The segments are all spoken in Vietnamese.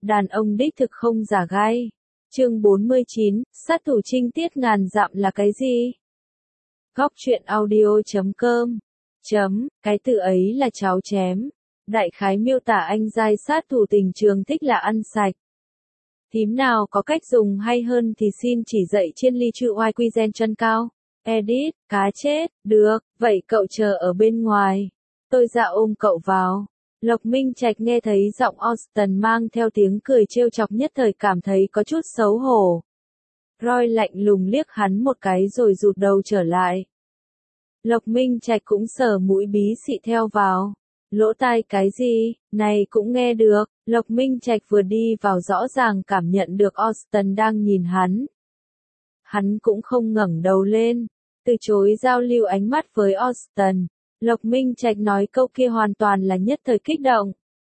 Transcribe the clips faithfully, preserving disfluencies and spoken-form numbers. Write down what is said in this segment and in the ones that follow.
Đàn ông đích thực không giả gai. Chương bốn mươi chín, sát thủ trinh tiết ngàn dặm là cái gì? Góc truyện audio chấm com chấm, cái từ ấy là cháo chém. Đại khái miêu tả anh giai sát thủ tình trường thích là ăn sạch. Thím nào có cách dùng hay hơn thì xin chỉ dạy trên ly chữ oai quy gen chân cao. Edit, cá chết, được, vậy cậu chờ ở bên ngoài. Tôi dạ ôm cậu vào. Lộc Minh Trạch nghe thấy giọng Austin mang theo tiếng cười trêu chọc nhất thời cảm thấy có chút xấu hổ. Roy lạnh lùng liếc hắn một cái rồi rụt đầu trở lại. Lộc Minh Trạch cũng sờ mũi bí xị theo vào. Lỗ tai cái gì, này cũng nghe được. Lộc Minh Trạch vừa đi vào rõ ràng cảm nhận được Austin đang nhìn hắn. Hắn cũng không ngẩng đầu lên, từ chối giao lưu ánh mắt với Austin. Lộc Minh Trạch nói câu kia hoàn toàn là nhất thời kích động.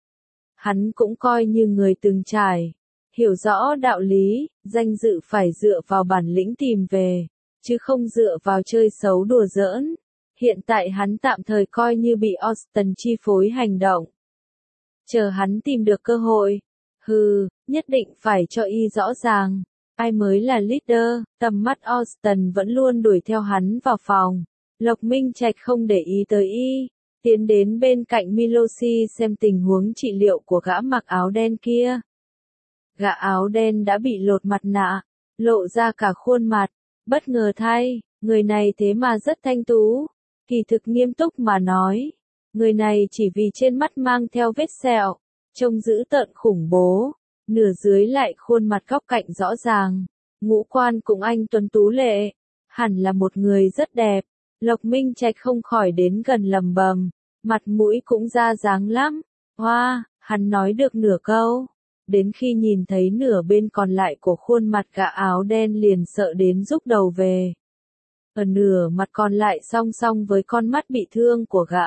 Hắn cũng coi như người từng trải, hiểu rõ đạo lý, danh dự phải dựa vào bản lĩnh tìm về, chứ không dựa vào chơi xấu đùa giỡn. Hiện tại hắn tạm thời coi như bị Austin chi phối hành động. Chờ hắn tìm được cơ hội, hừ, nhất định phải cho y rõ ràng, ai mới là leader. Tầm mắt Austin vẫn luôn đuổi theo hắn vào phòng. Lộc Minh Trạch không để ý tới y, tiến đến bên cạnh Miloshi xem tình huống trị liệu của gã mặc áo đen kia. Gã áo đen đã bị lột mặt nạ, lộ ra cả khuôn mặt, bất ngờ thay, người này thế mà rất thanh tú. Kỳ thực nghiêm túc mà nói, người này chỉ vì trên mắt mang theo vết sẹo, trông dữ tợn khủng bố, nửa dưới lại khuôn mặt góc cạnh rõ ràng, ngũ quan cũng anh tuấn tú lệ, hẳn là một người rất đẹp. Lộc Minh Trạch không khỏi đến gần lầm bầm, mặt mũi cũng ra dáng lắm. Hoa, wow, hắn nói được nửa câu, đến khi nhìn thấy nửa bên còn lại của khuôn mặt gã áo đen liền sợ đến rúc đầu về. Ở nửa mặt còn lại song song với con mắt bị thương của gã.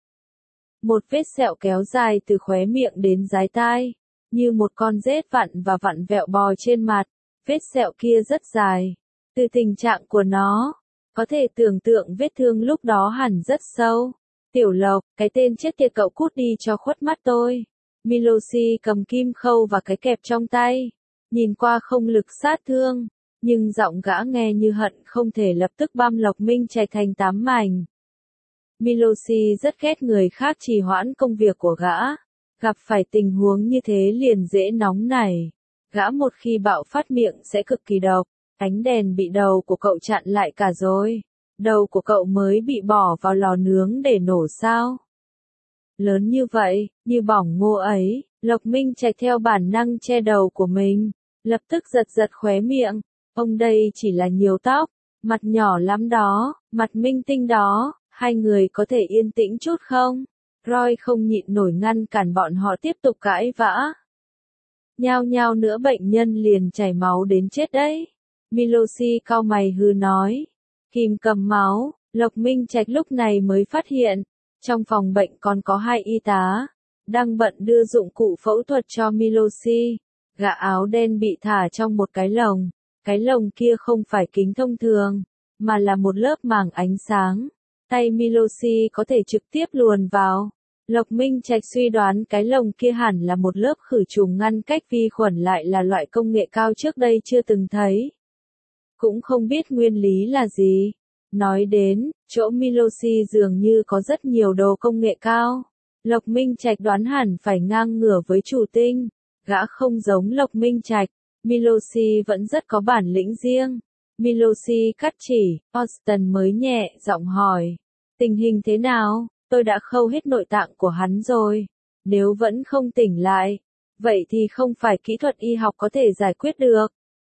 Một vết sẹo kéo dài từ khóe miệng đến dái tai, như một con rết vặn và vặn vẹo bò trên mặt. Vết sẹo kia rất dài. Từ tình trạng của nó, có thể tưởng tượng vết thương lúc đó hẳn rất sâu. Tiểu Lộc, cái tên chết tiệt cậu cút đi cho khuất mắt tôi. Miloshi cầm kim khâu và cái kẹp trong tay, nhìn qua không lực sát thương, nhưng giọng gã nghe như hận không thể lập tức băm Lộc Minh Trạch thành tám mảnh. Miloshi rất ghét người khác trì hoãn công việc của gã, gặp phải tình huống như thế liền dễ nóng nảy. Gã một khi bạo phát miệng sẽ cực kỳ độc. Ánh đèn bị đầu của cậu chặn lại cả rồi. Đầu của cậu mới bị bỏ vào lò nướng để nổ sao? Lớn như vậy, như bỏng ngô ấy. Lộc Minh Trạch theo bản năng che đầu của mình, lập tức giật giật khóe miệng. Ông đây chỉ là nhiều tóc, mặt nhỏ lắm đó, mặt minh tinh đó, hai người có thể yên tĩnh chút không? Roy không nhịn nổi ngăn cản bọn họ tiếp tục cãi vã. Nhao nhao nữa bệnh nhân liền chảy máu đến chết đấy. Miloshi cau mày hừ nói. Kìm cầm máu, Lộc Minh Trạch lúc này mới phát hiện, trong phòng bệnh còn có hai y tá, đang bận đưa dụng cụ phẫu thuật cho Miloshi. Gã áo đen bị thả trong một cái lồng, cái lồng kia không phải kính thông thường, mà là một lớp màng ánh sáng. Tay Miloshi có thể trực tiếp luồn vào. Lộc Minh Trạch suy đoán cái lồng kia hẳn là một lớp khử trùng ngăn cách vi khuẩn, lại là loại công nghệ cao trước đây chưa từng thấy. Cũng không biết nguyên lý là gì. Nói đến, chỗ Miloshi dường như có rất nhiều đồ công nghệ cao. Lộc Minh Trạch đoán hẳn phải ngang ngửa với chủ tinh. Gã không giống Lộc Minh Trạch, Miloshi vẫn rất có bản lĩnh riêng. Miloshi cắt chỉ, Austin mới nhẹ giọng hỏi. Tình hình thế nào? Tôi đã khâu hết nội tạng của hắn rồi. Nếu vẫn không tỉnh lại, vậy thì không phải kỹ thuật y học có thể giải quyết được.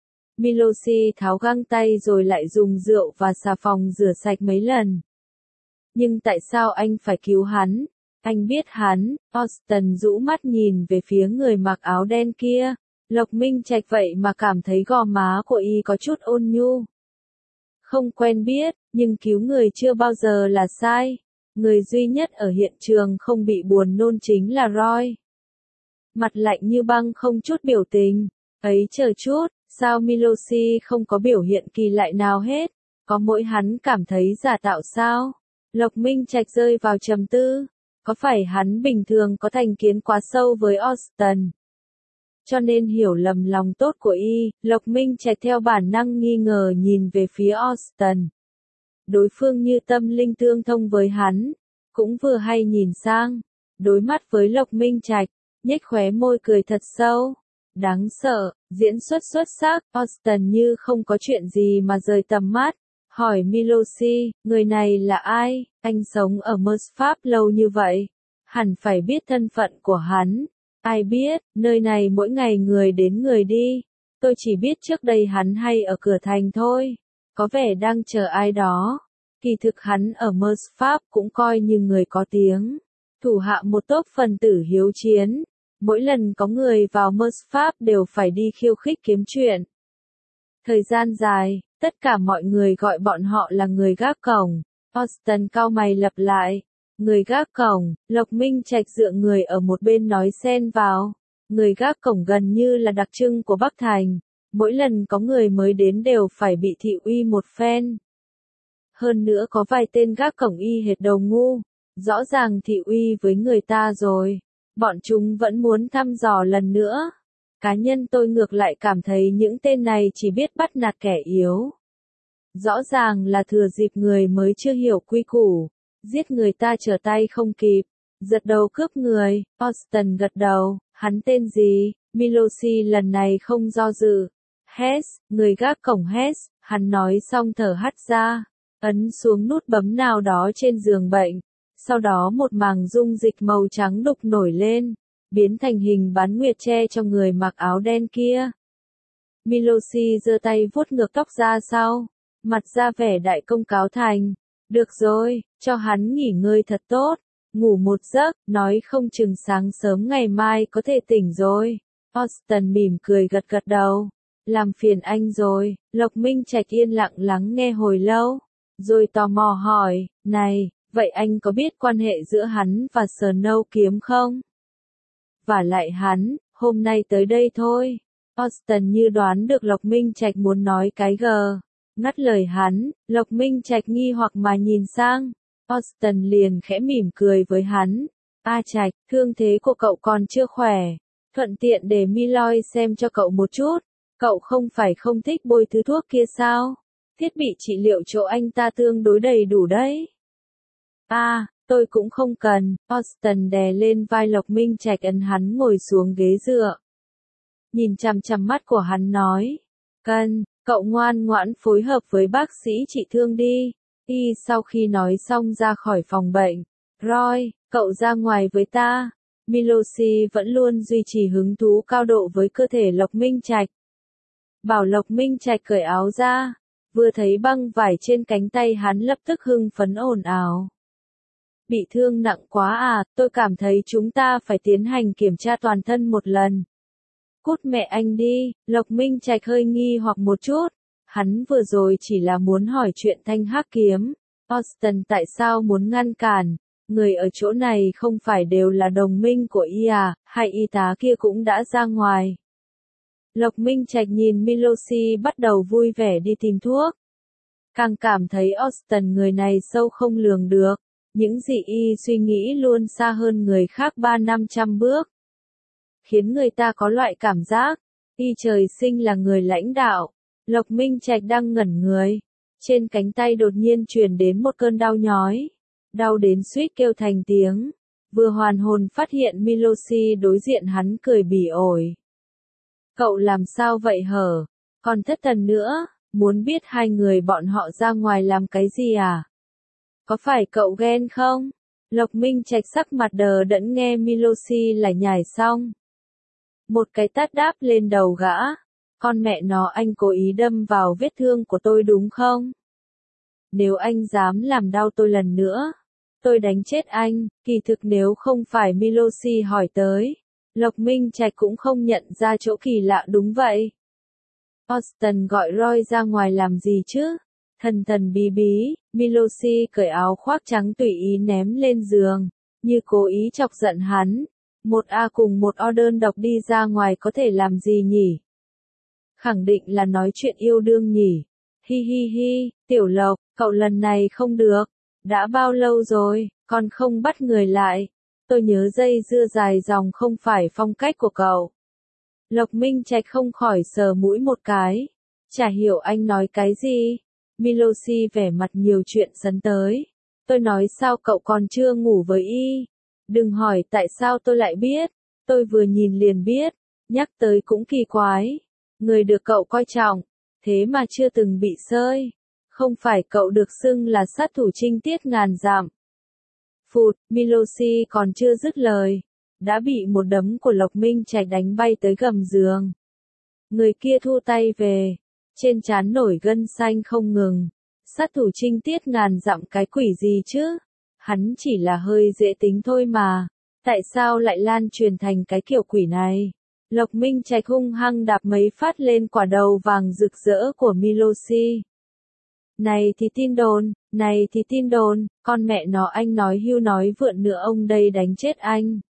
Miloshi tháo găng tay rồi lại dùng rượu và xà phòng rửa sạch mấy lần. Nhưng tại sao anh phải cứu hắn? Anh biết hắn. Austin rũ mắt nhìn về phía người mặc áo đen kia. Lộc Minh Trạch vậy mà cảm thấy gò má của y có chút ôn nhu. Không quen biết, nhưng cứu người chưa bao giờ là sai. Người duy nhất ở hiện trường không bị buồn nôn chính là Roy. Mặt lạnh như băng không chút biểu tình. Ấy chờ chút, sao Miloshi không có biểu hiện kỳ lạ nào hết? Có mỗi hắn cảm thấy giả tạo sao? Lộc Minh Trạch rơi vào trầm tư. Có phải hắn bình thường có thành kiến quá sâu với Austin? cho nên hiểu lầm lòng tốt của y, Lộc Minh Trạch theo bản năng nghi ngờ nhìn về phía Austin. Đối phương như tâm linh tương thông với hắn, cũng vừa hay nhìn sang, đối mắt với Lộc Minh Trạch, nhếch khóe môi cười thật sâu. Đáng sợ, diễn xuất xuất sắc, Austin như không có chuyện gì mà rời tầm mắt, hỏi Milosi, người này là ai, anh sống ở Mers Pháp lâu như vậy, hẳn phải biết thân phận của hắn. Ai biết, nơi này mỗi ngày người đến người đi, tôi chỉ biết trước đây hắn hay ở cửa thành thôi, có vẻ đang chờ ai đó. Kỳ thực hắn ở Mers Pháp cũng coi như người có tiếng, thủ hạ một tốp phần tử hiếu chiến. Mỗi lần có người vào Mers Pháp đều phải đi khiêu khích kiếm chuyện. Thời gian dài, tất cả mọi người gọi bọn họ là người gác cổng. Austin cau mày lặp lại. Người gác cổng, Lộc Minh Trạch dựa người ở một bên nói xen vào. Người gác cổng gần như là đặc trưng của Bắc Thành. Mỗi lần có người mới đến đều phải bị thị uy một phen. Hơn nữa có vài tên gác cổng y hệt đầu ngu. Rõ ràng thị uy với người ta rồi. Bọn chúng vẫn muốn thăm dò lần nữa. Cá nhân tôi ngược lại cảm thấy những tên này chỉ biết bắt nạt kẻ yếu. Rõ ràng là thừa dịp người mới chưa hiểu quy củ, giết người ta trở tay không kịp, giật đầu cướp người. Austin gật đầu, hắn tên gì? Milosi lần này không do dự. Hess, người gác cổng Hess, hắn nói xong thở hắt ra, ấn xuống nút bấm nào đó trên giường bệnh. Sau đó một màng dung dịch màu trắng đục nổi lên, biến thành hình bán nguyệt che cho người mặc áo đen kia. Milosi giơ tay vuốt ngược tóc ra sau, mặt ra vẻ đại công cáo thành. Được rồi, cho hắn nghỉ ngơi thật tốt, ngủ một giấc, nói không chừng sáng sớm ngày mai có thể tỉnh rồi. Austin mỉm cười gật gật đầu. Làm phiền anh rồi. Lộc Minh Trạch yên lặng lắng nghe hồi lâu, rồi tò mò hỏi, này, vậy anh có biết quan hệ giữa hắn và Snow Kiếm không? Và lại hắn, hôm nay tới đây thôi. Austin như đoán được Lộc Minh Trạch muốn nói cái gờ. Ngắt lời hắn, Lộc Minh Trạch nghi hoặc mà nhìn sang. Austin liền khẽ mỉm cười với hắn. A Trạch, thương thế của cậu còn chưa khỏe. Thuận tiện để Miloy xem cho cậu một chút. Cậu không phải không thích bôi thứ thuốc kia sao? Thiết bị trị liệu chỗ anh ta tương đối đầy đủ đấy. À, tôi cũng không cần. Austin đè lên vai Lộc Minh Trạch ấn hắn ngồi xuống ghế dựa. Nhìn chằm chằm mắt của hắn nói. Cần, cậu ngoan ngoãn phối hợp với bác sĩ trị thương đi. Y sau khi nói xong ra khỏi phòng bệnh. Roy, cậu ra ngoài với ta. Milosi vẫn luôn duy trì hứng thú cao độ với cơ thể Lộc Minh Trạch. Bảo Lộc Minh Trạch cởi áo ra. Vừa thấy băng vải trên cánh tay hắn lập tức hưng phấn ồn ào. Bị thương nặng quá à, tôi cảm thấy chúng ta phải tiến hành kiểm tra toàn thân một lần. Cút mẹ anh đi, Lộc Minh Trạch hơi nghi hoặc một chút. Hắn vừa rồi chỉ là muốn hỏi chuyện thanh hắc kiếm. Austin tại sao muốn ngăn cản? Người ở chỗ này không phải đều là đồng minh của y à, hay y tá kia cũng đã ra ngoài. Lộc Minh Trạch nhìn Milosi bắt đầu vui vẻ đi tìm thuốc. Càng cảm thấy Austin người này sâu không lường được. Những gì y suy nghĩ luôn xa hơn người khác ba năm trăm bước. Khiến người ta có loại cảm giác, y trời sinh là người lãnh đạo. Lộc Minh Trạch đang ngẩn người. Trên cánh tay đột nhiên truyền đến một cơn đau nhói. Đau đến suýt kêu thành tiếng. Vừa hoàn hồn phát hiện Milosi đối diện hắn cười bỉ ổi. Cậu làm sao vậy hở? Còn thất thần nữa, muốn biết hai người bọn họ ra ngoài làm cái gì à? Có phải cậu ghen không? Lộc Minh Trạch sắc mặt đờ đẫn nghe Milosi lải nhải xong. Một cái tát đáp lên đầu gã. Con mẹ nó, anh cố ý đâm vào vết thương của tôi đúng không? Nếu anh dám làm đau tôi lần nữa, tôi đánh chết anh. Kỳ thực nếu không phải Milosi hỏi tới, Lộc Minh Trạch cũng không nhận ra chỗ kỳ lạ đúng vậy. Austin gọi Roy ra ngoài làm gì chứ? Thần thần bí bí, Milosi cởi áo khoác trắng tùy ý ném lên giường, như cố ý chọc giận hắn. Một A cùng một O đơn độc đi ra ngoài có thể làm gì nhỉ? Khẳng định là nói chuyện yêu đương nhỉ? Hi hi hi, Tiểu Lộc, cậu lần này không được. Đã bao lâu rồi, còn không bắt người lại. Tôi nhớ dây dưa dài dòng không phải phong cách của cậu. Lộc Minh Trạch không khỏi sờ mũi một cái. Chả hiểu anh nói cái gì. Miloshi vẻ mặt nhiều chuyện sấn tới. Tôi nói sao cậu còn chưa ngủ với y? Đừng hỏi tại sao tôi lại biết. Tôi vừa nhìn liền biết. Nhắc tới cũng kỳ quái. Người được cậu coi trọng. Thế mà chưa từng bị sơi. Không phải cậu được xưng là sát thủ trinh tiết ngàn dặm. Phụt, Miloshi còn chưa dứt lời. Đã bị một đấm của Lộc Minh Trạch đánh bay tới gầm giường. Người kia thu tay về. Trên trán nổi gân xanh không ngừng. Sát thủ trinh tiết ngàn dặm cái quỷ gì chứ? Hắn chỉ là hơi dễ tính thôi mà. Tại sao lại lan truyền thành cái kiểu quỷ này? Lộc Minh Trạch hung hăng đạp mấy phát lên quả đầu vàng rực rỡ của Miloshi. Này thì tin đồn, này thì tin đồn, con mẹ nó anh nói hưu nói vượn nữa ông đây đánh chết anh.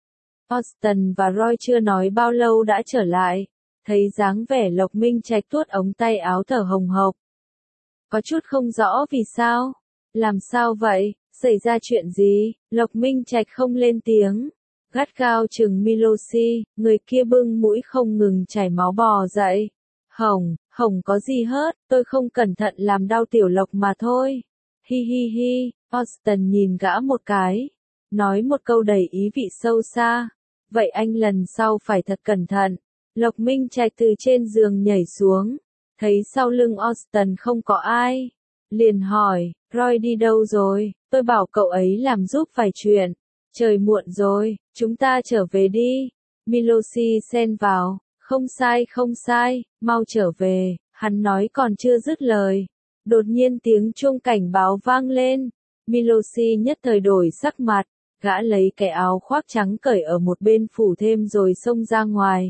Austin và Roy chưa nói bao lâu đã trở lại. Thấy dáng vẻ Lộc Minh Trạch tuốt ống tay áo thở hồng hộc. Có chút không rõ vì sao. Làm sao vậy? Xảy ra chuyện gì? Lộc Minh Trạch không lên tiếng. Gắt gao chừng Miloshi, người kia bưng mũi không ngừng chảy máu bò dậy. Hồng, Hồng có gì hớt, tôi không cẩn thận làm đau tiểu Lộc mà thôi. Hi hi hi, Austin nhìn gã một cái. Nói một câu đầy ý vị sâu xa. Vậy anh lần sau phải thật cẩn thận. Lộc Minh Trạch từ trên giường nhảy xuống. Thấy sau lưng Austin không có ai. Liền hỏi, Roy đi đâu rồi? Tôi bảo cậu ấy làm giúp vài chuyện. Trời muộn rồi, chúng ta trở về đi. Miloshi xen vào, không sai không sai, mau trở về. Hắn nói còn chưa dứt lời. Đột nhiên tiếng chuông cảnh báo vang lên. Miloshi nhất thời đổi sắc mặt. Gã lấy cái áo khoác trắng cởi ở một bên phủ thêm rồi xông ra ngoài.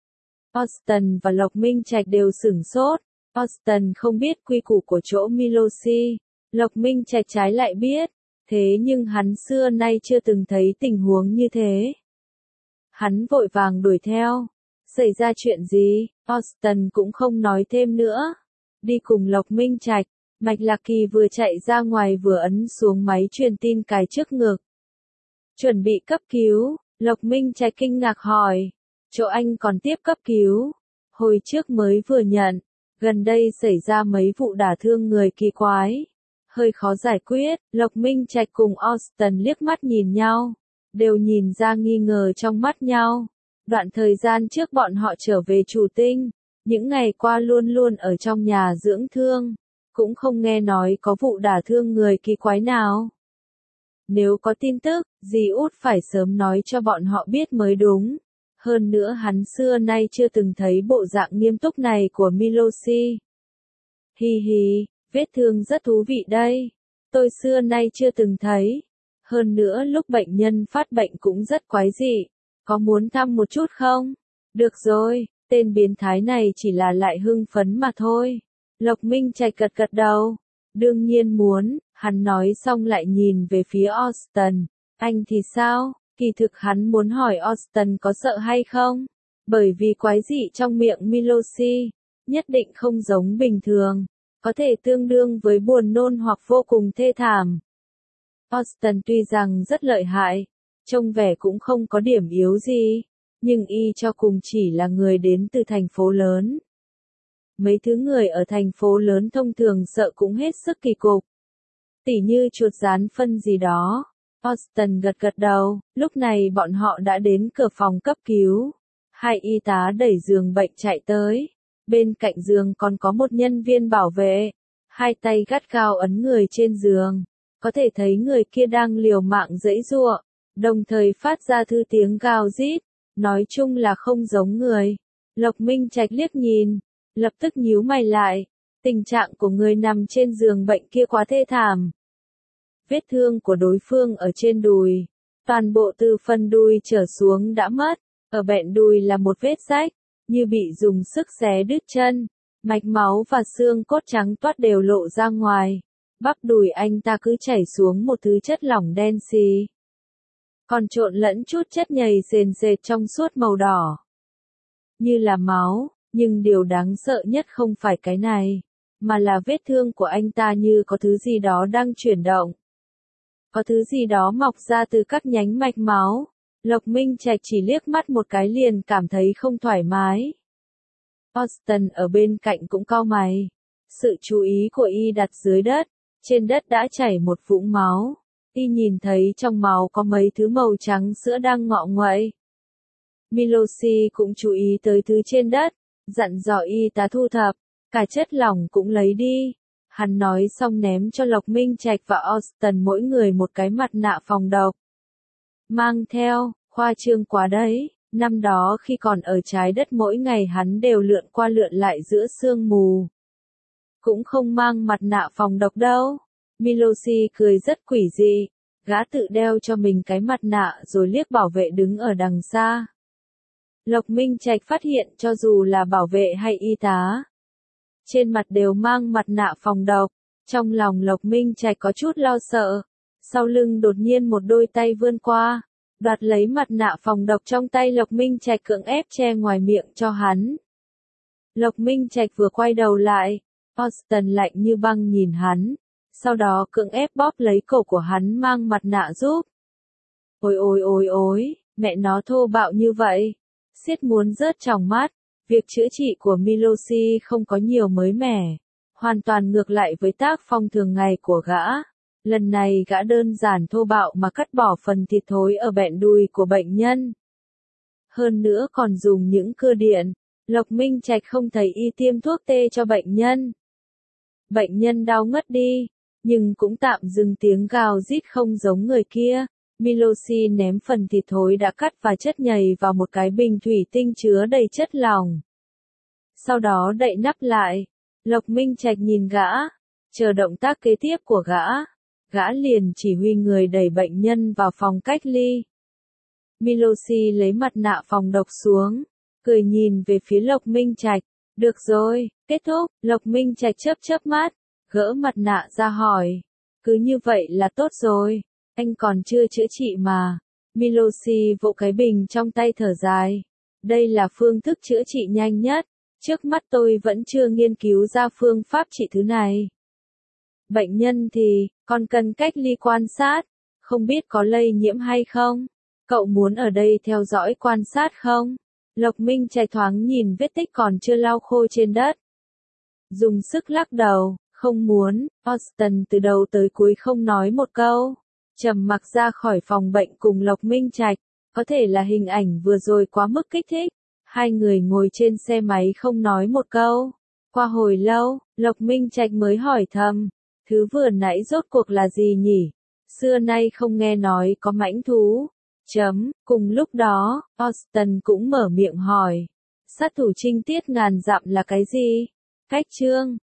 Austin và Lộc Minh Trạch đều sửng sốt. Austin không biết quy củ của chỗ Miloshi. Lộc Minh Trạch trái lại biết. Thế nhưng hắn xưa nay chưa từng thấy tình huống như thế. Hắn vội vàng đuổi theo. Xảy ra chuyện gì? Austin cũng không nói thêm nữa. Đi cùng Lộc Minh Trạch. Mạch Lạc Kỳ vừa chạy ra ngoài vừa ấn xuống máy truyền tin cài trước ngực. Chuẩn bị cấp cứu. Lộc Minh Trạch kinh ngạc hỏi. Chỗ anh còn tiếp cấp cứu. Hồi trước mới vừa nhận. Gần đây xảy ra mấy vụ đả thương người kỳ quái. Hơi khó giải quyết. Lộc Minh Trạch cùng Austin liếc mắt nhìn nhau. Đều nhìn ra nghi ngờ trong mắt nhau. Đoạn thời gian trước bọn họ trở về Chủ Tinh. Những ngày qua luôn luôn ở trong nhà dưỡng thương. Cũng không nghe nói có vụ đả thương người kỳ quái nào. Nếu có tin tức, dì út phải sớm nói cho bọn họ biết mới đúng. Hơn nữa hắn xưa nay chưa từng thấy bộ dạng nghiêm túc này của Miloshi. Hi hi, vết thương rất thú vị đây. Tôi xưa nay chưa từng thấy. Hơn nữa lúc bệnh nhân phát bệnh cũng rất quái dị. Có muốn thăm một chút không? Được rồi, tên biến thái này chỉ là lại hưng phấn mà thôi. Lộc Minh Trạch gật gật đầu. Đương nhiên muốn, hắn nói xong lại nhìn về phía Austin. Anh thì sao? Kỳ thực hắn muốn hỏi Austin có sợ hay không? Bởi vì quái dị trong miệng Miloshi, nhất định không giống bình thường. Có thể tương đương với buồn nôn hoặc vô cùng thê thảm. Austin tuy rằng rất lợi hại, trông vẻ cũng không có điểm yếu gì, nhưng y cho cùng chỉ là người đến từ thành phố lớn. Mấy thứ người ở thành phố lớn thông thường sợ cũng hết sức kỳ cục. Tỉ như chuột rán phân gì đó. Austin gật gật đầu, lúc này bọn họ đã đến cửa phòng cấp cứu. Hai y tá đẩy giường bệnh chạy tới. Bên cạnh giường còn có một nhân viên bảo vệ. Hai tay gắt gao ấn người trên giường. Có thể thấy người kia đang liều mạng giãy giụa, đồng thời phát ra thứ tiếng gào rít. Nói chung là không giống người. Lộc Minh Trạch liếc nhìn, lập tức nhíu mày lại. Tình trạng của người nằm trên giường bệnh kia quá thê thảm. Vết thương của đối phương ở trên đùi, toàn bộ từ phần đùi trở xuống đã mất. Ở bẹn đùi là một vết rách, như bị dùng sức xé đứt chân. Mạch máu và xương cốt trắng toát đều lộ ra ngoài. Bắp đùi anh ta cứ chảy xuống một thứ chất lỏng đen xì. Còn trộn lẫn chút chất nhầy sền sệt trong suốt màu đỏ. Như là máu, nhưng điều đáng sợ nhất không phải cái này, mà là vết thương của anh ta như có thứ gì đó đang chuyển động. Có thứ gì đó mọc ra từ các nhánh mạch máu. Lộc Minh Trạch chỉ liếc mắt một cái liền cảm thấy không thoải mái. Austin ở bên cạnh cũng cau mày. Sự chú ý của y đặt dưới đất. Trên đất đã chảy một vũng máu. Y nhìn thấy trong máu có mấy thứ màu trắng sữa đang ngọ nguậy. Miloshi cũng chú ý tới thứ trên đất, dặn dò y tá thu thập, cả chất lỏng cũng lấy đi. Hắn nói xong ném cho Lộc Minh Trạch và Austin mỗi người một cái mặt nạ phòng độc. Mang theo, khoa trương quá đấy, năm đó khi còn ở trái đất mỗi ngày hắn đều lượn qua lượn lại giữa sương mù. Cũng không mang mặt nạ phòng độc đâu. Miloshi cười rất quỷ dị, gã tự đeo cho mình cái mặt nạ rồi liếc bảo vệ đứng ở đằng xa. Lộc Minh Trạch phát hiện cho dù là bảo vệ hay y tá, trên mặt đều mang mặt nạ phòng độc, trong lòng Lộc Minh Trạch có chút lo sợ, sau lưng đột nhiên một đôi tay vươn qua, đoạt lấy mặt nạ phòng độc trong tay Lộc Minh Trạch cưỡng ép che ngoài miệng cho hắn. Lộc Minh Trạch vừa quay đầu lại, Austin lạnh như băng nhìn hắn, sau đó cưỡng ép bóp lấy cổ của hắn mang mặt nạ giúp. Ôi ôi ôi ôi, mẹ nó thô bạo như vậy, siết muốn rớt tròng mắt. Việc chữa trị của Miloshi không có nhiều mới mẻ, hoàn toàn ngược lại với tác phong thường ngày của gã. Lần này gã đơn giản thô bạo mà cắt bỏ phần thịt thối ở bẹn đùi của bệnh nhân. Hơn nữa còn dùng những cưa điện. Lộc Minh Trạch không thấy y tiêm thuốc tê cho bệnh nhân. Bệnh nhân đau ngất đi, nhưng cũng tạm dừng tiếng gào rít không giống người kia. Miloshi ném phần thịt thối đã cắt và chất nhầy vào một cái bình thủy tinh chứa đầy chất lỏng. Sau đó đậy nắp lại. Lộc Minh Trạch nhìn gã, chờ động tác kế tiếp của gã. Gã liền chỉ huy người đẩy bệnh nhân vào phòng cách ly. Miloshi lấy mặt nạ phòng độc xuống, cười nhìn về phía Lộc Minh Trạch. Được rồi, kết thúc. Lộc Minh Trạch chớp chớp mắt, gỡ mặt nạ ra hỏi. Cứ như vậy là tốt rồi. Anh còn chưa chữa trị mà. Miloshi vỗ cái bình trong tay thở dài. Đây là phương thức chữa trị nhanh nhất. Trước mắt tôi vẫn chưa nghiên cứu ra phương pháp trị thứ này. Bệnh nhân thì, còn cần cách ly quan sát. Không biết có lây nhiễm hay không? Cậu muốn ở đây theo dõi quan sát không? Lộc Minh Trạch thoáng nhìn vết tích còn chưa lau khô trên đất. Dùng sức lắc đầu, không muốn. Austin từ đầu tới cuối không nói một câu. Trầm mặc ra khỏi phòng bệnh cùng Lộc Minh Trạch, có thể là hình ảnh vừa rồi quá mức kích thích. Hai người ngồi trên xe máy không nói một câu. Qua hồi lâu, Lộc Minh Trạch mới hỏi thầm, thứ vừa nãy rốt cuộc là gì nhỉ? Xưa nay không nghe nói có mãnh thú. Chấm, cùng lúc đó, Austin cũng mở miệng hỏi, sát thủ trinh tiết ngàn dặm là cái gì? Cách chương